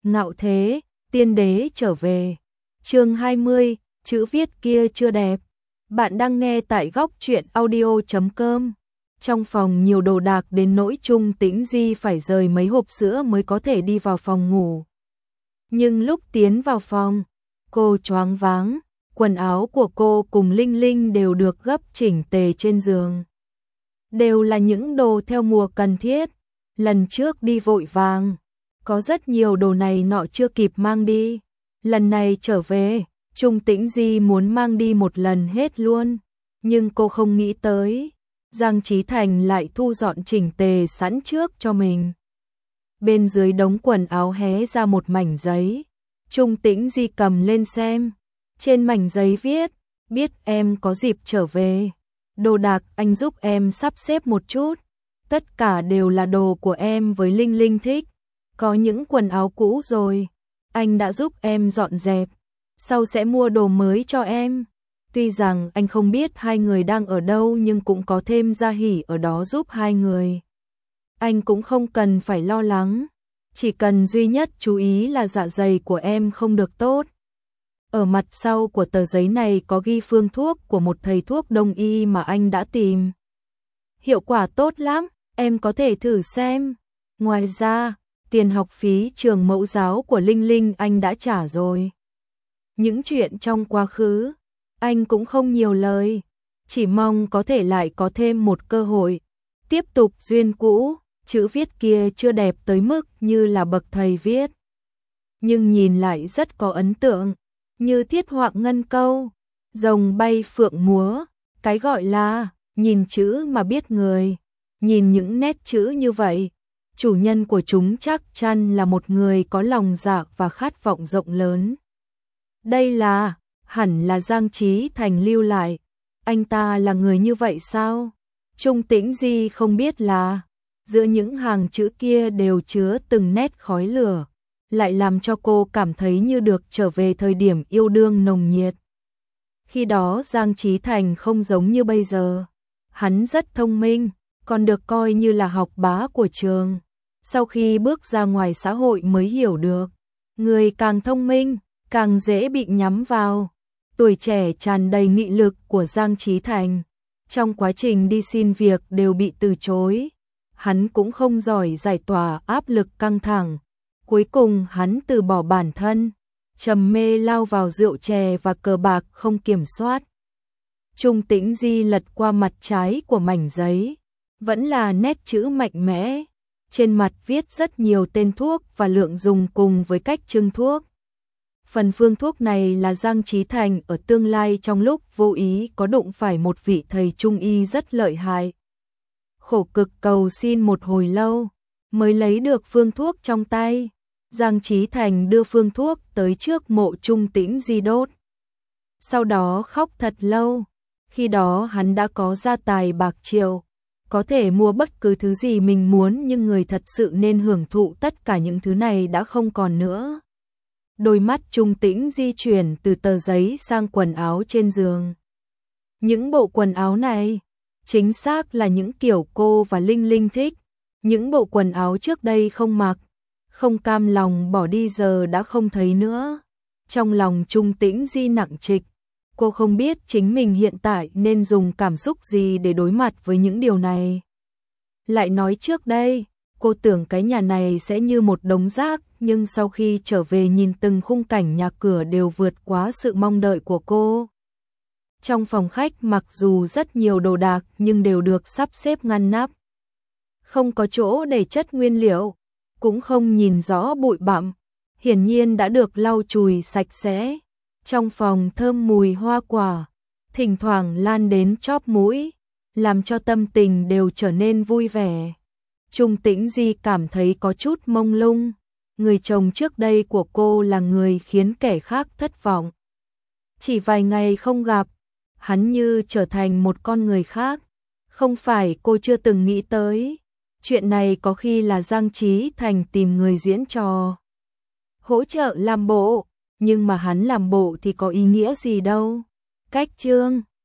Ngạo thế, tiên đế trở về. Chương 20, chữ viết kia chưa đẹp. Bạn đang nghe tại góc truyện audio.com. Trong phòng nhiều đồ đạc đến nỗi Trung Tĩnh Di phải rời mấy hộp sữa mới có thể đi vào phòng ngủ. Nhưng lúc tiến vào phòng, cô choáng váng, quần áo của cô cùng Linh Linh đều được gấp chỉnh tề trên giường. Đều là những đồ theo mùa cần thiết, lần trước đi vội vàng, có rất nhiều đồ này nọ chưa kịp mang đi. Lần này trở về, Trung Tĩnh Di muốn mang đi một lần hết luôn, nhưng cô không nghĩ tới, Giang Chí Thành lại thu dọn chỉnh tề sẵn trước cho mình. Bên dưới đống quần áo hé ra một mảnh giấy, Trung Tĩnh Di cầm lên xem, trên mảnh giấy viết, biết em có dịp trở về, đồ đạc anh giúp em sắp xếp một chút, tất cả đều là đồ của em với Linh Linh thích, có những quần áo cũ rồi, anh đã giúp em dọn dẹp, sau sẽ mua đồ mới cho em. Tuy rằng anh không biết hai người đang ở đâu nhưng cũng có thêm Gia Hỷ ở đó giúp hai người. Anh cũng không cần phải lo lắng, chỉ cần duy nhất chú ý là dạ dày của em không được tốt. Ở mặt sau của tờ giấy này có ghi phương thuốc của một thầy thuốc đông y mà anh đã tìm. Hiệu quả tốt lắm, em có thể thử xem. Ngoài ra, tiền học phí trường mẫu giáo của Linh Linh anh đã trả rồi. Những chuyện trong quá khứ, anh cũng không nhiều lời, chỉ mong có thể lại có thêm một cơ hội. Tiếp tục duyên cũ, chữ viết kia chưa đẹp tới mức như là bậc thầy viết. Nhưng nhìn lại rất có ấn tượng, như thiết họa ngân câu, rồng bay phượng múa, cái gọi là nhìn chữ mà biết người. Nhìn những nét chữ như vậy, chủ nhân của chúng chắc chắn là một người có lòng dạ và khát vọng rộng lớn. Đây là, hẳn là Giang Chí Thành lưu lại, anh ta là người như vậy sao? Trung Tĩnh Di không biết là, giữa những hàng chữ kia đều chứa từng nét khói lửa, lại làm cho cô cảm thấy như được trở về thời điểm yêu đương nồng nhiệt. Khi đó Giang Chí Thành không giống như bây giờ, hắn rất thông minh, còn được coi như là học bá của trường. Sau khi bước ra ngoài xã hội mới hiểu được, người càng thông minh, càng dễ bị nhắm vào. Tuổi trẻ tràn đầy nghị lực của Giang Chí Thành, trong quá trình đi xin việc đều bị từ chối. Hắn cũng không giỏi giải tỏa áp lực căng thẳng. Cuối cùng hắn từ bỏ bản thân, trầm mê lao vào rượu chè và cờ bạc không kiểm soát. Trung Tĩnh Di lật qua mặt trái của mảnh giấy, vẫn là nét chữ mạnh mẽ. Trên mặt viết rất nhiều tên thuốc và lượng dùng cùng với cách trưng thuốc. Phần phương thuốc này là Giang Chí Thành ở tương lai trong lúc vô ý có đụng phải một vị thầy trung y rất lợi hại. Khổ cực cầu xin một hồi lâu, mới lấy được phương thuốc trong tay. Giang Chí Thành đưa phương thuốc tới trước mộ Trung Tĩnh Di đốt. Sau đó khóc thật lâu, khi đó hắn đã có gia tài bạc triệu, có thể mua bất cứ thứ gì mình muốn nhưng người thật sự nên hưởng thụ tất cả những thứ này đã không còn nữa. Đôi mắt Trung Tĩnh di chuyển từ tờ giấy sang quần áo trên giường. Những bộ quần áo này, chính xác là những kiểu cô và Linh Linh thích, những bộ quần áo trước đây không mặc, không cam lòng bỏ đi giờ đã không thấy nữa. Trong lòng Trung Tĩnh di nặng trịch, cô không biết chính mình hiện tại nên dùng cảm xúc gì để đối mặt với những điều này. Lại nói trước đây, cô tưởng cái nhà này sẽ như một đống rác, nhưng sau khi trở về nhìn từng khung cảnh nhà cửa đều vượt quá sự mong đợi của cô. Trong phòng khách mặc dù rất nhiều đồ đạc nhưng đều được sắp xếp ngăn nắp. Không có chỗ để chất nguyên liệu, cũng không nhìn rõ bụi bặm, hiển nhiên đã được lau chùi sạch sẽ. Trong phòng thơm mùi hoa quả, thỉnh thoảng lan đến chóp mũi, làm cho tâm tình đều trở nên vui vẻ. Trung Tĩnh Di cảm thấy có chút mông lung, người chồng trước đây của cô là người khiến kẻ khác thất vọng. Chỉ vài ngày không gặp, hắn như trở thành một con người khác, không phải cô chưa từng nghĩ tới. Chuyện này có khi là Giang Chí Thành tìm người diễn trò, hỗ trợ làm bộ, nhưng mà hắn làm bộ thì có ý nghĩa gì đâu. Cách chương